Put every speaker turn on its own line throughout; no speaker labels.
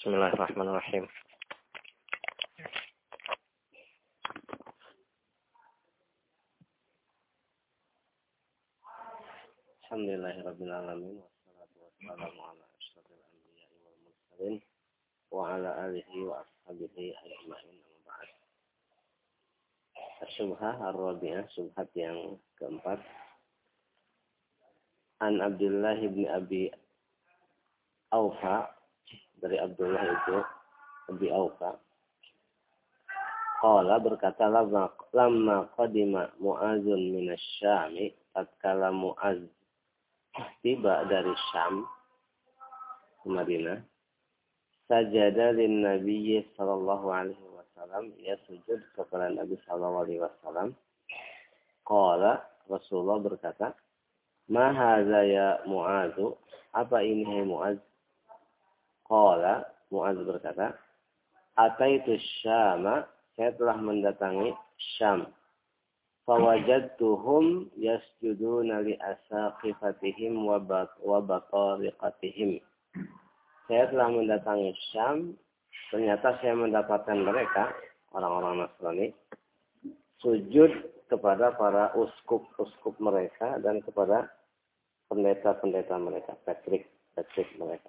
Bismillahirrahmanirrahim. Alhamdulillahirabbil alamin wassalatu wassalamu ala asyrofil anbiya'i wal mursalin wa ala alihi wa ashabihi ajma'in. Amma ba'd. Syubhah ar-rabi'ah, syubhat yang keempat. An Abdullah bin Abi Aufa, dari Abdullah itu Abi Aufa. Qala, berkata, lamma qadima Mu'adzun minasy-Syami, tatkala Mu'adz tiba dari Syam ke Madinah, sajada lin Nabi sallallahu alaihi wasallam, ia sujud kepada Nabi sallallahu alaihi wasallam. Qala, Rasulullah berkata, ma hadza ya Mu'adz, apa ini hai Mu'adz? Qala, Mu'adz berkata, ataitu Syama, saya telah mendatangi Syam. Fawajadtuhum yasjuduna li asaqifatihim wa batariqatihim. Saya telah mendatangi Syam, ternyata saya mendapatkan mereka, orang-orang Nasrani, sujud kepada para uskup mereka dan kepada pendeta-pendeta mereka, patrik mereka.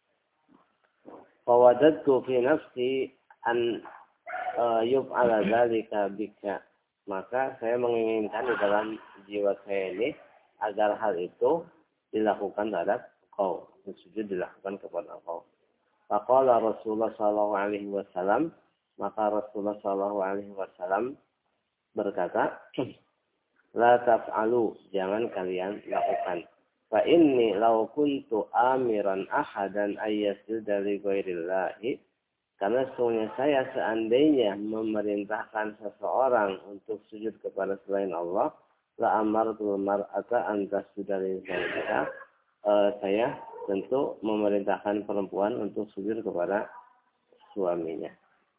Fawajadtu fi nafsi an yuf'ala dzalika bika. Maka saya menginginkan di dalam jiwa saya ini agar hal itu dilakukan terhadap engkau, sujud dilakukan kepada engkau. Faqala Rasulullah sallallahu alaihi wasallam, maka Rasulullah sallallahu alaihi wasallam berkata, la taf'alu, jangan kalian lakukan. Fa inni law kuntu amiran ahadan ayyasjuda li ghairillahi, karena sesungguhnya saya seandainya memerintahkan seseorang untuk sujud kepada selain Allah, la amartul mar'ata an tasjuda li zawjiha, saya tentu memerintahkan perempuan untuk sujud kepada suaminya.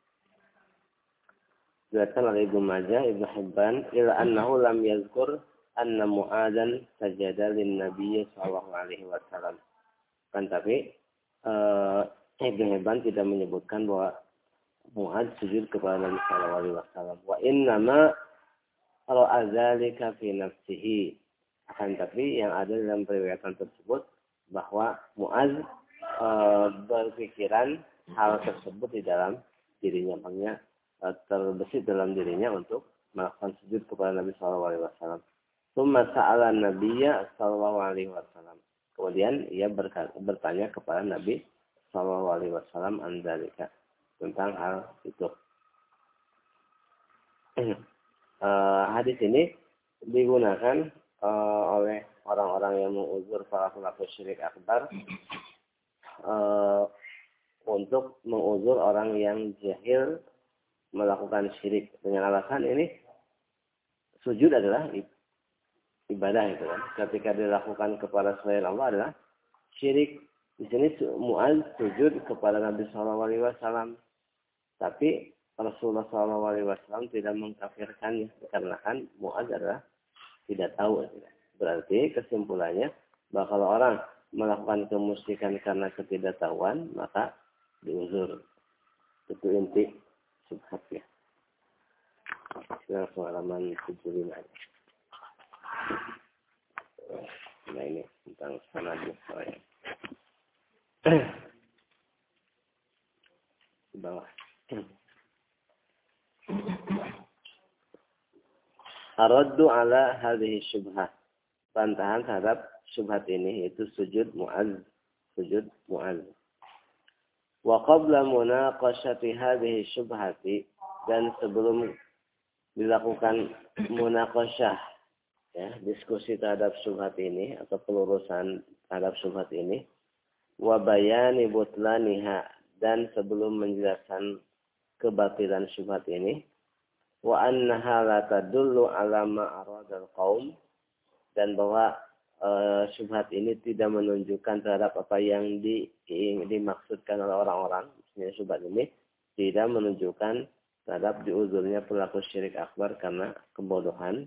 Diriwayatkan oleh Ibnu Majah, Ibnu Hibban, ila annahu lam yazkur anna Mu'adzan sajada lin Nabi sallallahu alaihi wasallam. Kan tapi Ibnu Hibban tidak menyebutkan bahwa Mu'adz sujud kepada Nabi sallallahu alaihi wasallam. Wa innama ra'a dzalika fi nafsihi. Akan tapi yang ada dalam periwayatan tersebut bahwa Mu'adz berpikiran hal tersebut di dalam dirinya, maknanya terbesit dalam dirinya untuk melakukan sujud kepada Nabi sallallahu alaihi wasallam. Tsumma sa'ala Nabiyya sallallahu alaihi wasallam. Kemudian ia bertanya kepada Nabi sallallahu alaihi wasallam andalika, tentang hal itu. Hadis ini digunakan oleh orang-orang yang menguzur para pelaku syirik akbar untuk menguzur orang yang jahil melakukan syirik dengan alasan ini sujud adalah ibadah itu kan. Ketika dilakukan kepada selain Allah adalah syirik. Di sini Mu'adz sujud kepada Nabi sallallahu alaihi wasallam, tapi Rasulullah sallallahu alaihi wasallam tidak mengkafirkannya karena kan Mu'adz adalah tidak tahu. Berarti kesimpulannya bahwa kalau orang melakukan kemusyrikan karena ketidaktahuan maka diuzur. Itu inti subhatnya. Langsung halaman 75. Nah ini tentang sanadnya saya. Di bawah. Araddu ala hadhihi syubhah. Bantahan terhadap syubhat ini yaitu sujud Mu'adz. Wa qabla munaqashati hadhihi syubhati, dan sebelum dilakukan munaqashah, ya, diskusi terhadap syubhat ini atau pelurusan terhadap syubhat ini, wa bayani butlaniha, dan sebelum menjelaskan kebatilan syubhat ini, wa annaha la tadullu ala ma aradal qaum, dan bahwa syubhat ini tidak menunjukkan terhadap apa yang dimaksudkan oleh orang-orang. Maksudnya syubhat ini tidak menunjukkan terhadap diuzurnya pelaku syirik akbar karena kebodohan.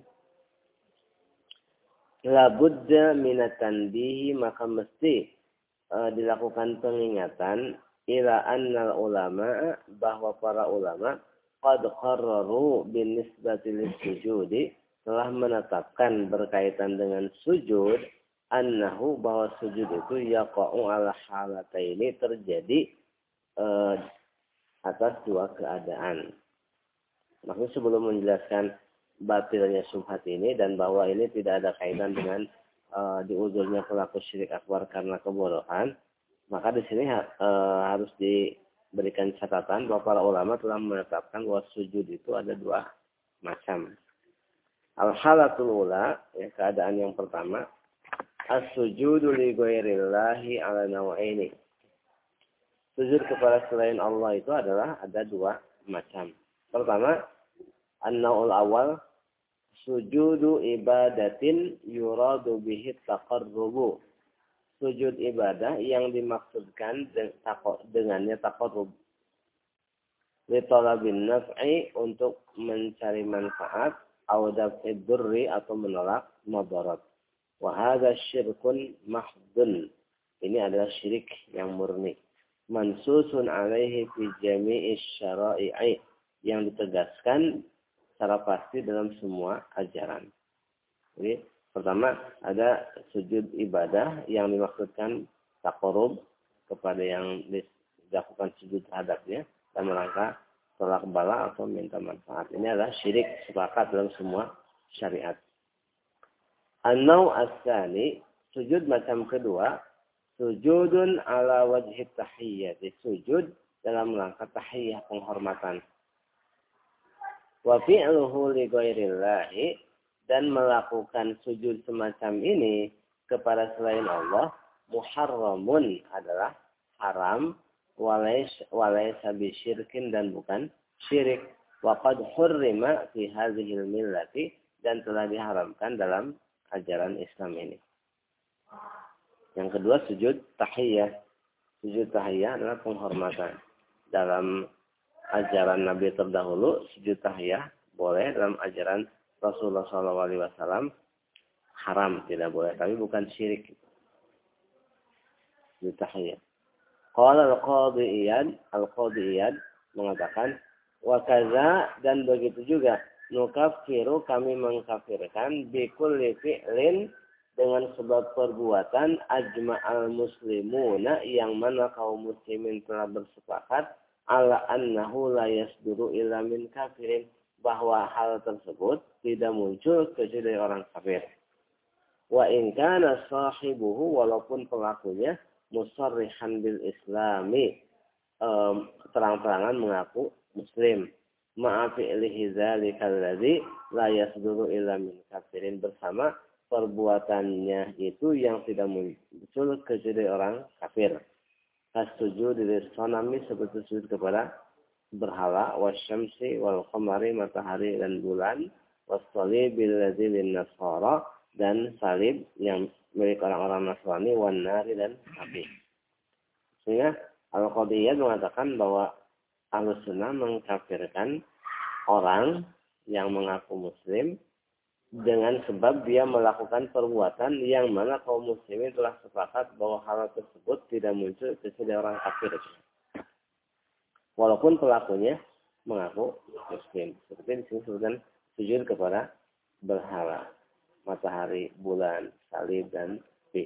La budda minat tanbihi, maka mesti dilakukan pengingatan ila annal ulama bahwa para ulama qad qarraru bin nisbati lis-sujudi telah menetapkan berkaitan dengan sujud annahu bahwa sujud itu yaqa'u ala halataini terjadi atas dua keadaan. Maksudnya sebelum menjelaskan batilnya syubhat ini dan bahwa ini tidak ada kaitan dengan diuzurnya pelaku syirik akbar karena kebodohan, maka di sini harus diberikan catatan bahwa para ulama telah menetapkan bahwa sujud itu ada dua macam. Al-halatul ula, ya, keadaan yang pertama, as-sujudu li ghairillahi ala naw'aini. Sujud kepada selain Allah itu adalah ada dua macam. Pertama, an-naw'ul awal, sujudu ibadatin yuradu bihi taqarrubu. Sujud ibadah yang dimaksudkan dengannya taqarrub. Li talabin naf'i untuk mencari manfaat, au daf'id durri atau menolak madarat. Wa hadza syirkun mahdun. Ini adalah syirik yang murni. Mansusun alaihi fi jami'i syara'i'i, yang ditegaskan secara pasti dalam semua ajaran. Jadi pertama ada sujud ibadah yang dimaksudkan taqarrub kepada yang dilakukan sujud terhadapnya dan merangka tolak bala atau minta manfaat. Ini adalah syirik sepakat dalam semua syariat. An-naw' as-tsani, sujud macam kedua, sujudun ala wajhi tahiyyah, sujud dalam rangka tahiyyah penghormatan. Wa fi'luhu li ghairillahi, dan melakukan sujud semacam ini kepada selain Allah muharramun, adalah haram, walaysa bisyirkin, dan bukan syirik. Wa qad hurrima fi hadhil millati, dan telah diharamkan dalam ajaran Islam ini. Yang kedua sujud tahiyyah. Sujud tahiyyah adalah penghormatan. Dalam ajaran Nabi terdahulu sujud tahiyyah boleh, dalam ajaran Rasulullah SAW haram, tidak boleh, tapi bukan syirik. Sujud tahiyyah. Qala al-Qadhi Iyad mengatakan, wa kaza, dan begitu juga, nukaffiru, kami mengkafirkan, bi kulli fi'lin, dengan sebab perbuatan, ajma'al muslimuna, yang mana kaum muslimin telah bersepakat, ala annahu la yasduru illa min kafirin, bahwa hal tersebut tidak muncul kecuali dari orang kafir. Wa in kana sahibuhu, walaupun pelakunya musarrihan bil islami, terang-terangan mengaku muslim, ma'a fi'lihi dzalikal ladzi la yasduru illa min kafirin, bersama perbuatannya itu yang tidak muncul kecuali orang kafir. As-sujud lis-sanami, seperti sujud kepada berhala, wasyamsi wal qamari, matahari dan bulan, was-salibil ladzi lin-nasara, dan salib yang milik orang-orang Nasrani, wan nari, dan api. Sehingga Al-Qadiyah mengatakan bahwa Ahlus Sunnah mengkafirkan orang yang mengaku muslim dengan sebab dia melakukan perbuatan yang mana kaum muslimin telah sepakat bahwa hal tersebut tidak muncul kecuali orang kafir. Walaupun pelakunya mengaku muslim. Seperti disebutkan sujud kepada berhala, matahari, bulan, salib, dan api.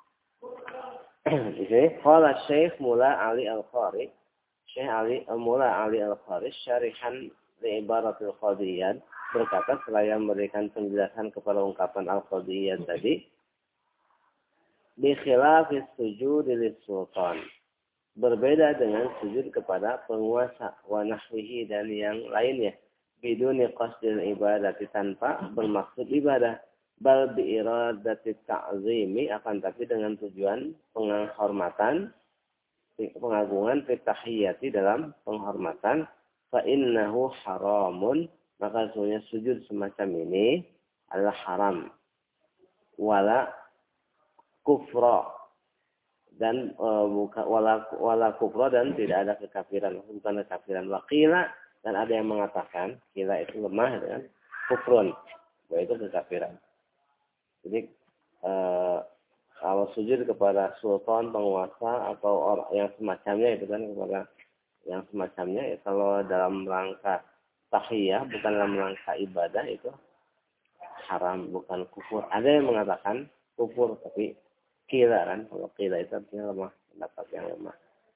Di sini qala Syekh Mula Ali Al-Qari, Mula Ali Al-Qari syarihan li ibaratil Qadiyah, berkata setelah memberikan penjelasan kepada ungkapan Al-Qadiyah tadi, bi khilafis sujud lis-sultan, berbeda dengan sujud kepada penguasa, wa nahwihi, dan yang lainnya, biduni qasdil ibadati, tanpa bermaksud ibadah, bal bi iradati ta'zimi, akan tapi dengan tujuan penghormatan, pengagungan, fi tahiyyati, dalam penghormatan, fa innahu haramun, maka sesungguhnya sujud semacam ini adalah haram, wala kufra, dan wala kufra, dan tidak ada kekafiran, bukan kekafiran. Waqila, dan ada yang mengatakan kila itu lemah dengan kufrun, yaitu kekafiran. Jadi kalau sujud kepada sultan, penguasa atau orang yang semacamnya itu kan kepada yang semacamnya ya, kalau dalam rangka tahiyah bukan dalam rangka ibadah itu haram, bukan kufur. Ada yang mengatakan kufur tapi kira kan, kalau kira itu artinya lemah, pendapat yang lemah.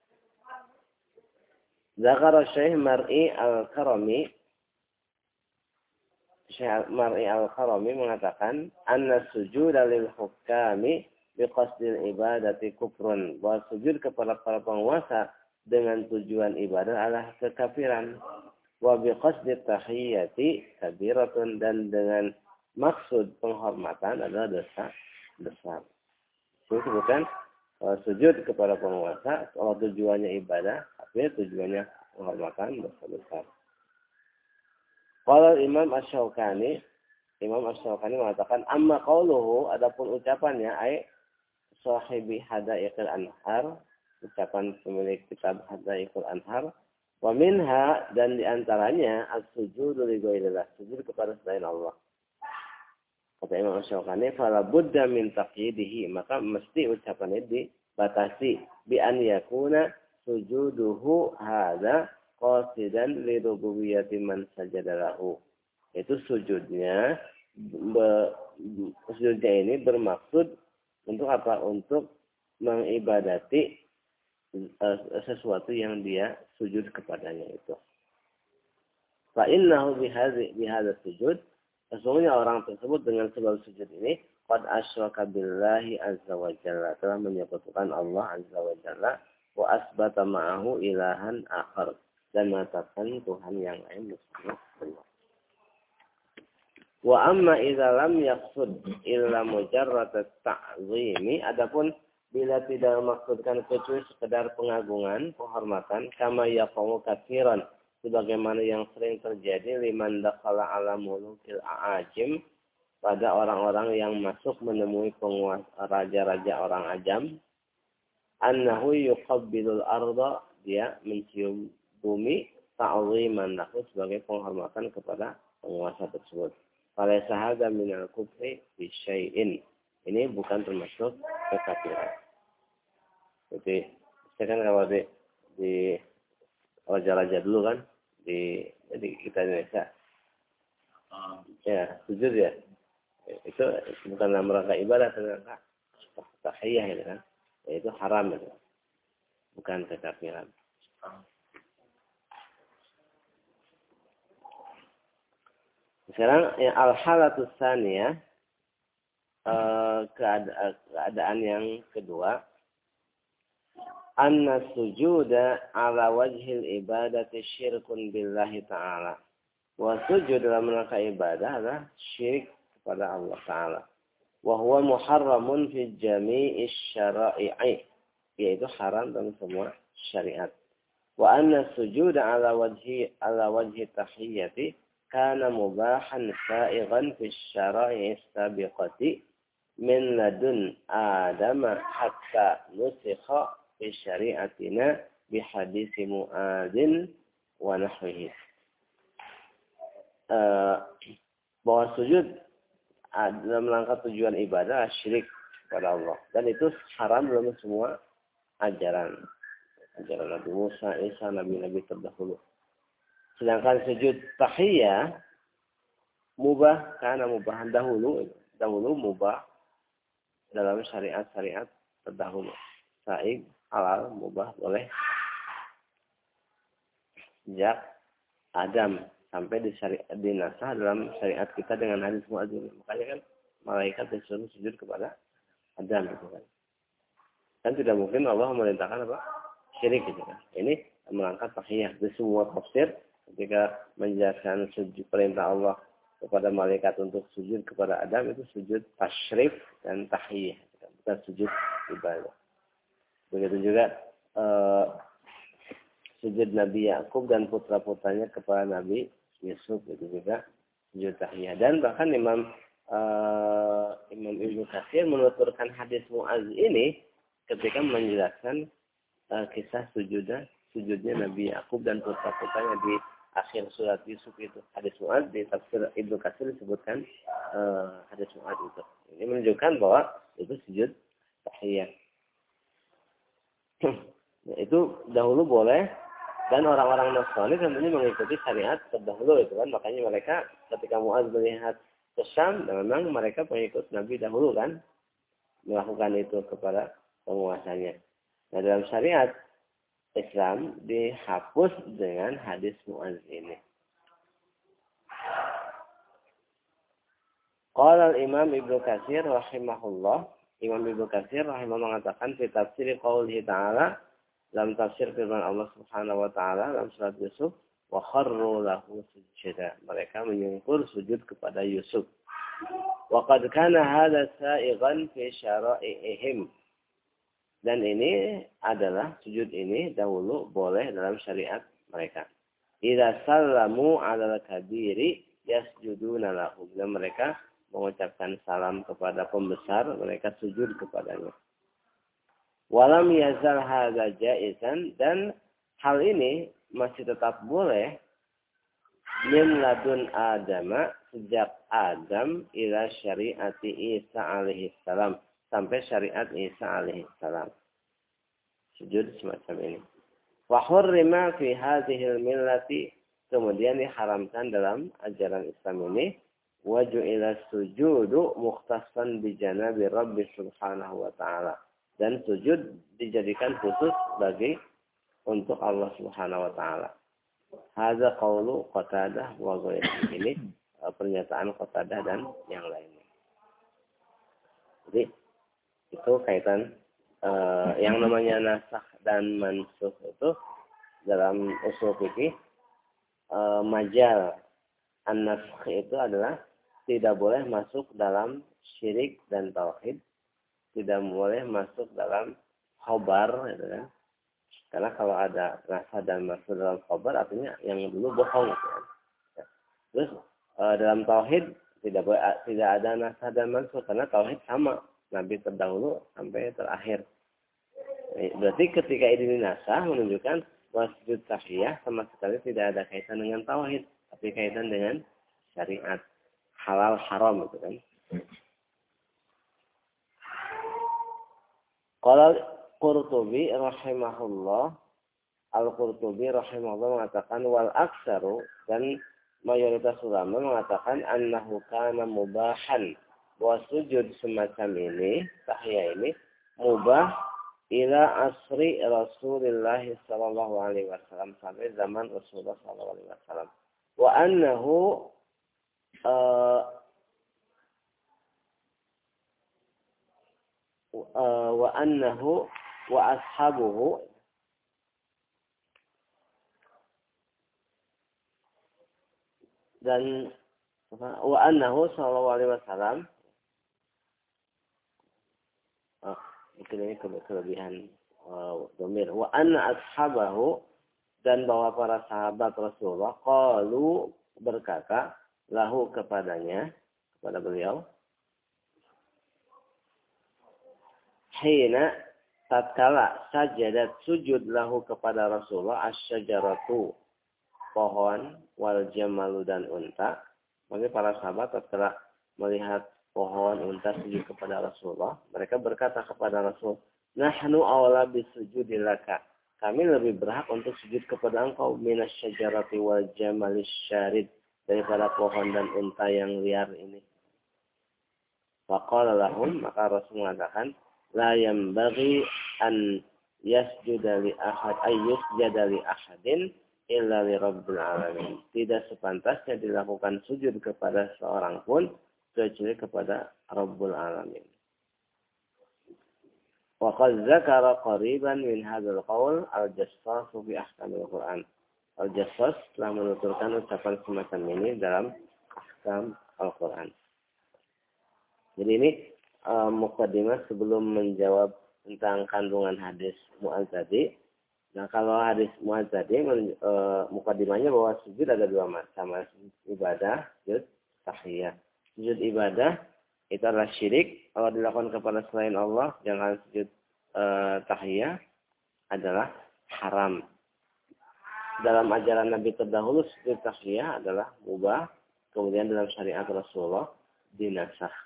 Zakar Syekh Mar'i Al-Karami, Syekh Mar'i Al-Karami mengatakan anna sujud lil hukami biqasdil ibadati kufrun, bahwa sujud kepada para penguasa dengan tujuan ibadah adalah kekafiran. Wa biqasdit tahiyyati kabiratun, dan dengan maksud penghormatan adalah dosa besar. Disebutkan sujud kepada penguasa kalau tujuannya ibadah, tapi tujuannya penghormatan, dosa besar. Kalau Imam Asy-Syaukani mengatakan amma qauluhu, adapun ucapannya ai sahibi Hadaiqil Anhar, ucapan pemilik kitab Hadaiqil Anhar, wa minha, dan diantaranya as-sujudu li ghairillah, sujud kepada selain Allah. Kata Imam Asy-Syaukani, fala budda min taqyidihi, maka mesti ucapannya dibatasi bi an yakuna sujuduhu hadza qasidan li rububiyyati man sajadalahu. Itu sujudnya ini bermaksud untuk apa? Untuk mengibadati sesuatu yang dia sujud kepadanya itu. Fa innahu bihadza sujud, sesungguhnya orang tersebut dengan sebab sujud ini qad asyraka billahi azza wa jalla, telah menyekutukan Allah azza wa jalla, wa asbata ma'ahu ilahan akhar, dan menetapkan Tuhan yang lain bersama Allah. Wa amma idza lam yaqsud illa mujarrad at-ta'zimi, adapun bila tidak memaksudkan kecuali sekedar pengagungan, penghormatan, kama yaqamu katsiran, sebagaimana yang sering terjadi liman dakhala ala mulukil a'ajim, pada orang-orang yang masuk menemui penguasa raja-raja orang ajam, annahu yuqabbilul arda, dia mencium bumi, ta'ziman lahu, sebagai penghormatan kepada penguasa tersebut. Falaysa hadza minal kufri bi syai'in, ini bukan termasuk kekafiran. Jadi kan kalau di raja-raja dulu kan di kita Indonesia ya sujud ya, itu bukan dalam rangka ibadah, dalam rangka tahiyah itu kan, itu haram itu, bukan kekafiran. Sekarang yang al-halatus tsaniyah, keadaan yang kedua, anna sujuda ala wajhil ibadati syirkun billahi ta'ala. Wa sujud dalam rangka ibadah adalah syirik kepada Allah Ta'ala. Wa huwa muharramun fi jami'i syara'i'i, yaitu haram dalam semua syariat. Wa anna sujuda ala wajhi tahiyyati kana mubahan sa'igan fi syara'i'i sabiqati min ladun adama hatta nusikha fi syari'atina bi hadisi Mu'adzin wa nahwihi. Bahwa sujud dalam rangka tujuan ibadah syirik kepada Allah, dan itu haram dalam semua ajaran Nabi Musa, Isa, nabi-nabi terdahulu. Sedangkan sujud tahiyah mubah, karena mubahan dahulu mubah dalam syariat-syariat terdahulu. Sahih, halal, mubah, boleh sejak Adam sampai dinasah dalam syariat kita dengan hadis Mu'adzin. Makanya kan malaikat disuruh sujud kepada Adam gitu kan. Dan tidak mungkin Allah memerintahkan apa? Syirik gitu kan. Ini melangkah tahiyah. Di semua tafsir ketika menjelaskan sujud perintah Allah kepada malaikat untuk sujud kepada Adam, itu sujud tasyrif dan tahiyah, bukan sujud ibadah. Begitu juga sujud Nabi Yakub dan putra-putranya kepada Nabi Yusuf, itu juga sujud tahiyah. Dan bahkan Imam Ibnu Katsir menuturkan hadis Mu'adz ini ketika menjelaskan kisah sujudnya Nabi Yakub dan putra-putranya di akhir surat Yusuf itu. Hadis Mu'adz di tafsir Ibnu Katsir disebutkan hadis Mu'adz itu. Ini menunjukkan bahwa itu sujud tahiyah. Itu dahulu boleh, dan orang-orang Nasrani tentunya mengikuti syariat terdahulu itu kan. Makanya mereka ketika Muaz melihat ke Syam, memang mereka pengikut Nabi dahulu kan, melakukan itu kepada penguasanya. Nah, dalam syariat Islam dihapus dengan hadis Muaz ini. Qala al-Imam Ibnu Katsir rahimahullah, Imam Ibnu Katsir rahimahullah mengatakan fi tafsir qaulihi ta'ala, dalam tafsir firman Allah Subhanahu wa taala dalam surat Yusuf, wa kharru lahu sujada. Mereka menyungkur sujud kepada Yusuf. Wa qad kana hadha sa'igan fi syara'ihim. Dan ini adalah sujud ini dahulu boleh dalam syariat mereka. Idza sallamu 'alal kabiri yasjuduna lahu. Bila mereka mengucapkan salam kepada pembesar, mereka sujud kepadanya. Walam yazal hadza jaizan, dan hal ini masih tetap boleh min ladun Adama, sejak Adam ila syariati Isa alaihi salam, sampai syariat Isa alaihi salam. Sujud semacam ini. Wa hurrima fi hadhil millati, kemudian diharamkan dalam ajaran Islam ini, wa ju'ila sujudu mukhtassan bi janabi Rabbi subhanahu wa ta'ala. Dan sujud dijadikan khusus bagi untuk Allah Subhanahu wa taala. Hadza qaulu Qatadah wa ghairuhu. Ini pernyataan Qatadah dan yang lainnya. Jadi itu kaitan yang namanya nasakh dan mansukh itu dalam usul fikih, majal an-nasakh itu adalah tidak boleh masuk dalam syirik dan tauhid, tidak boleh masuk dalam khobar, gitu kan. Karena kalau ada rasa dan masuk dalam khobar, artinya yang dulu bohong, gitu kan. Terus dalam tauhid tidak ada nasa dan masuk, karena tauhid sama Nabi terdahulu sampai terakhir. Berarti ketika ini nasa menunjukkan bahwa sujud tahiyah sama sekali tidak ada kaitan dengan tauhid, tapi kaitan dengan syariat halal haram, gitu kan. Qala Qurtubi rahimahullah, Al-Qurtubi rahimahullah mengatakan wal aksaru, dan mayoritas ulama mengatakan annahu kana mubahan, bahwa sujud semacam ini, tahiyah ini mubah ila asri Rasulullah sallallahu alaihi wasallam, sampai zaman Rasulullah sallallahu alaihi wasallam. Wa annahu wa ashabuhu, dan wa annahu sallallahu alaihi wasallam, mungkin ini kelebihan domir, wa anna ashabahu, dan bahwa para sahabat Rasulullah qalu, berkata, lahu, kepadanya, kepada beliau, hina, tatkala sajadat sujud lahu kepada Rasulullah asyajaratu, pohon, wal jamalu, dan unta. Maka para sahabat tatkala melihat pohon, unta sujud kepada Rasulullah, mereka berkata kepada Rasul, nahnu awla bisujudi laka, kami lebih berhak untuk sujud kepada engkau, minasyajarati wal jamalis syarid, daripada pohon dan unta yang liar ini. Faqala lahum, maka Rasul mengatakan, la yambaghi an yasjuda li ahad ayyusjada li ahadin illa li rabbil alamin. Tidak sepantasnya dilakukan sujud kepada seorang pun kecuali kepada Rabbul Alamin. Wa qad zakara qariban min hadzal qaul al-Jassas fi ahkamil Quran. Al-Jassas telah menuturkan ucapan semacam ini dalam ahkam Al-Quran. Jadi ini muqaddimah sebelum menjawab tentang kandungan hadis Mu'adz tadi. Nah, kalau hadis Mu'adz tadi, muqaddimahnya bahwa sujud ada dua macam, sujud ibadah, sujud tahiyah. Sujud ibadah itu adalah syirik, kalau dilakukan kepada selain Allah, jangan sujud tahiyah adalah haram. Dalam ajaran Nabi terdahulu, sujud tahiyah adalah mubah, kemudian dalam syariat Rasulullah dinasakh.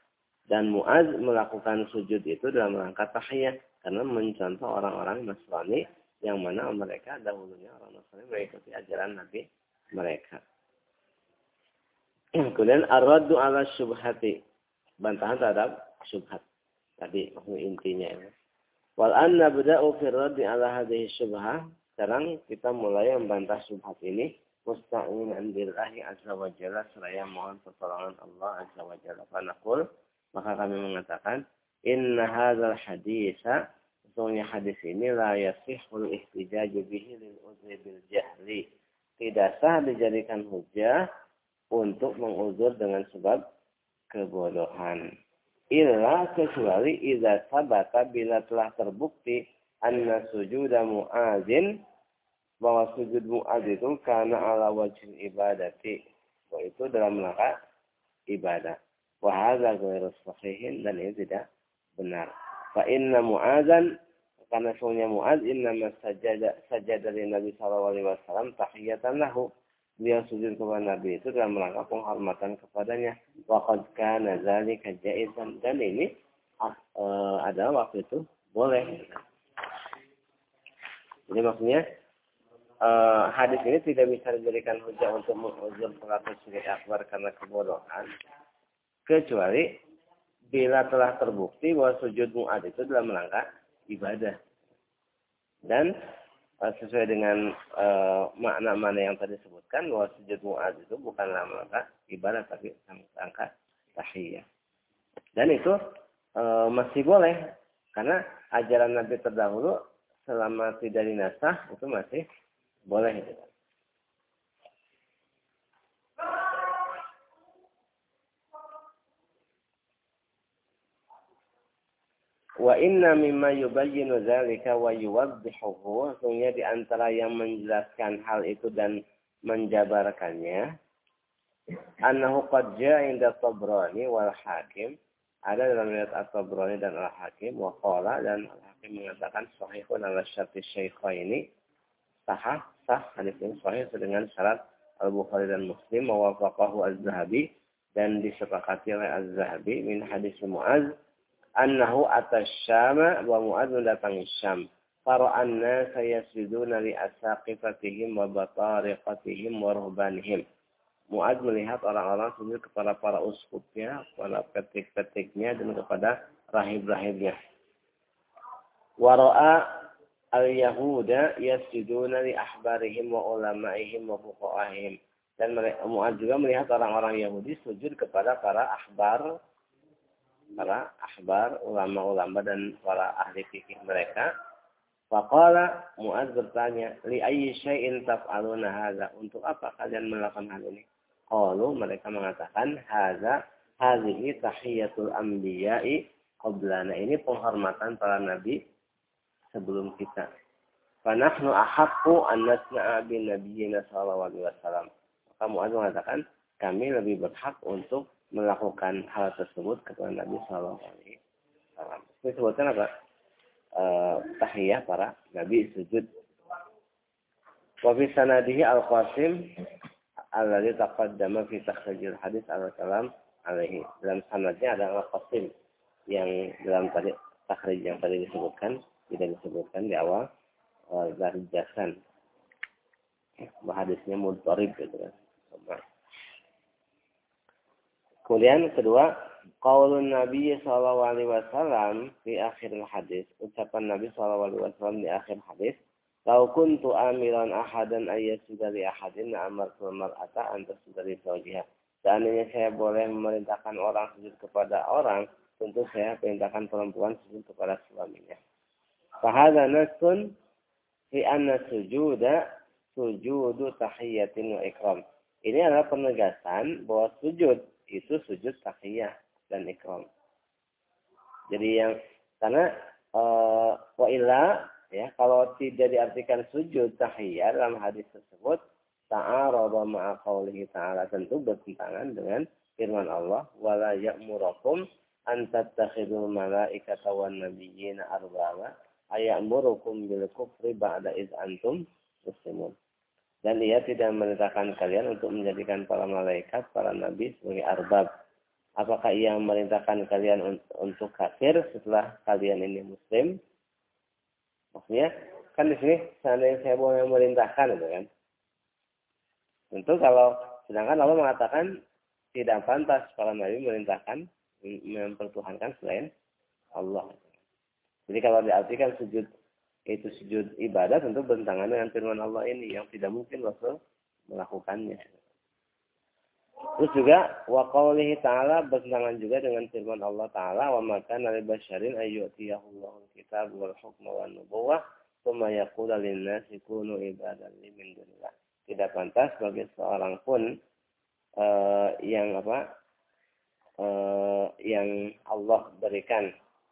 Dan Mu'adz melakukan sujud itu dalam rangka tahiyah karena mencontoh orang-orang Nasrani yang mana mereka dahulunya orang Nasrani mengikuti ajaran Nabi mereka. Kemudian ar-raddu 'ala syubhati, bantahan terhadap syubhat. Tadi intinya ya. Wal an nabda'u fi raddi 'ala hadhihi syubhah. Sekarang kita mulai membantah syubhat ini musta'inan billahi azza wa jalla seraya mohon pertolongan Allah azza wa jalla. Fanaqul, maka kami mengatakan inna hadzal haditsa, sesungguhnya hadis ini la yasihul ihtijaj bihi lil uzri bil jahli. Tidak sah dijadikan hujah untuk menguzur dengan sebab kebodohan. Illa kecuali idza sabata, bila telah terbukti anna sujuda Mu'adzin, bahwa sujud Mu'adz itu karena ala wajhil ibadati, bahwa itu dalam rangka ibadah. Wa hadza ghairu sahihin, dan ini tidak benar. Fa inna Mu'adzan, karena sesungguhnya Mu'adz innama sajada li Nabi sallallahu alaihi wasallam tahiyatan lahu. Beliau sujud kepada Nabi itu dalam rangka penghormatan kepadanya. Wa qad kana dzalika jaizan, dan ini adalah waktu itu boleh. Jadi maksudnya hadis ini tidak bisa dijadikan hujah untuk menguzur pelaku syirik akbar karena kebodohan, kecuali bila telah terbukti bahwa sujud Mu'adz itu dalam rangka ibadah. Dan sesuai dengan makna-makna yang tadi disebutkan, bahwa sujud Mu'adz itu bukan dalam rangka ibadah tapi dalam rangka tahiyah. Dan itu masih boleh karena ajaran Nabi terdahulu selama tidak dinasah itu masih boleh. Wa inna mimma yubayyinu dzalika wa yuwaddihuhu, sesungguhnya di antara yang menjelaskan hal itu dan menjabarkannya, annahu qad jaa 'inda Tabrani wal Hakim, ada dalam riwayat At-Tabrani dan Al-Hakim, wa qala, dan Al-Hakim mengatakan sahihun ala syarti syaikhaini, sah hadis ini sahih dengan syarat Al-Bukhari dan Muslim, wa wafaqahu Az-Zahabi, dan disepakati oleh Az-Zahabi min hadis Mu'adz annahu atasyama, wa Mu'adz mendatangi Syam. Fara'an nasa yasjuduna li asaqifatihim wa batariqatihim wa ruhbanihim. Mu'adz melihat orang-orang sujud kepada para uskupnya, kepada petik-petiknya, dan kepada rahib-rahibnya. Wa ra'a al-yahuda yasjuduna li ahbarihim wa ulama'ihim wa fuqahihim. Dan Mu'adz juga melihat orang-orang Yahudi sujud kepada para ahbar, ulama-ulama dan para ahli fikih mereka. Faqala, Mu'adz bertanya, li ayyi syai'in taf'aluna hadza, untuk apa kalian melakukan hal ini? Qalu, mereka mengatakan, hadhihi tahiyatul anbiya'i qablana, ini penghormatan para nabi sebelum kita. Fa nahnu ahaqqu an nasna'a bin nabiyyina sallallahu alaihi wasallam. Maka Mu'adz mengatakan, kami lebih berhak untuk melakukan hal tersebut kepada Nabi sallallahu alaihi wasallam. Ini sebutkan apa? Tahiyah para nabi sujud. Wa fi sanadihi Al-Qasim alladhi taqaddama fi takhrijil hadis al-salam alaihi. Dalam sanadnya ada Al-Qasim yang dalam tadi takhrij yang tadi disebutkan, tidak disebutkan di awal, dari jasan. Hadisnya mudharib gitu kan. Kemudian kedua, qaulun Nabi sallallahu alaihi wasallam di akhir hadis, ucapan Nabi sallallahu alaihi wasallam di akhir hadis, "Lau kuntu amiran ahadan ayyasuda li ahadin amartu mar'ata an tasjuda li zawjiha." Seandainya saya boleh memerintahkan orang sujud kepada orang, tentu saya perintahkan perempuan sujud kepada suaminya. Fa hadza nasun fi anna sujudu tahiyatin wa ikram. Ini adalah penegasan bahwa sujud itu sujud tahiyah dan ikram. Jadi yang karena wa illa, ya, kalau tidak diartikan sujud tahiyah dalam hadis tersebut, ta'arada ma'a qaulihi ta'ala, tentu bertentangan dengan firman Allah, wala ya'murukum an tattakhidul malaikata wan nabiyyina arbaba ayyamurukum bil kufri ba'da iz antum muslimun. Dan dia tidak memerintahkan kalian untuk menjadikan para malaikat, para nabi sebagai arbab. Apakah ia memerintahkan kalian untuk kafir setelah kalian ini muslim? Maksudnya kan di sini seandainya saya boleh memerintahkan gitu kan. Tentu kalau sedangkan Allah mengatakan tidak pantas para nabi memerintahkan mempertuhankan selain Allah. Jadi kalau diartikan sujud itu sujud ibadah tentu bertentangan dengan firman Allah ini yang tidak mungkin Rasul melakukannya. Terus juga wa qaulihi ta'ala bertentangan juga dengan firman Allah Ta'ala wa ma kana lil basyarin ayyutiyahullahu al-kitab wal hukma wan nubuwah tsumma yaqulu lin-nasi kunu ibadan li min dunillah. Tidak pantas bagi seorang pun yang Allah berikan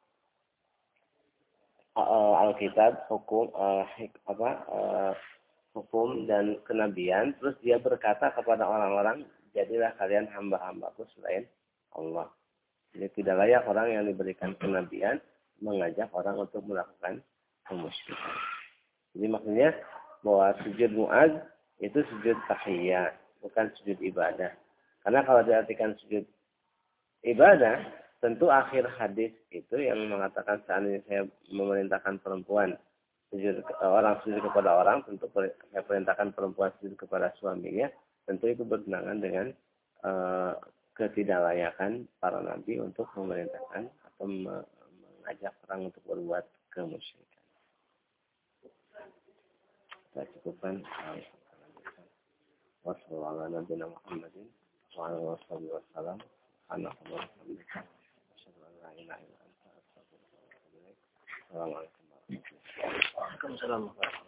Alkitab, hukum hukum dan kenabian, terus dia berkata kepada orang-orang, jadilah kalian hamba-hambaku selain Allah. Jadi tidak layak orang yang diberikan kenabian mengajak orang untuk melakukan kemusyrikan. Jadi maksudnya bahwa sujud mu'ad itu sujud tahiyat, bukan sujud ibadah. Karena kalau diartikan sujud ibadah, tentu akhir hadis itu yang mengatakan seandainya saya memerintahkan perempuan orang sujud kepada orang, tentu saya perintahkan perempuan sujud kepada suaminya, tentu itu bertentangan dengan ketidaklayakan para nabi untuk memerintahkan atau mengajak orang untuk berbuat kemusyrikan. Kita cukupkan. Wassalamualaikum warahmatullahi wabarakatuh. Assalamualaikum warahmatullahi wabarakatuh.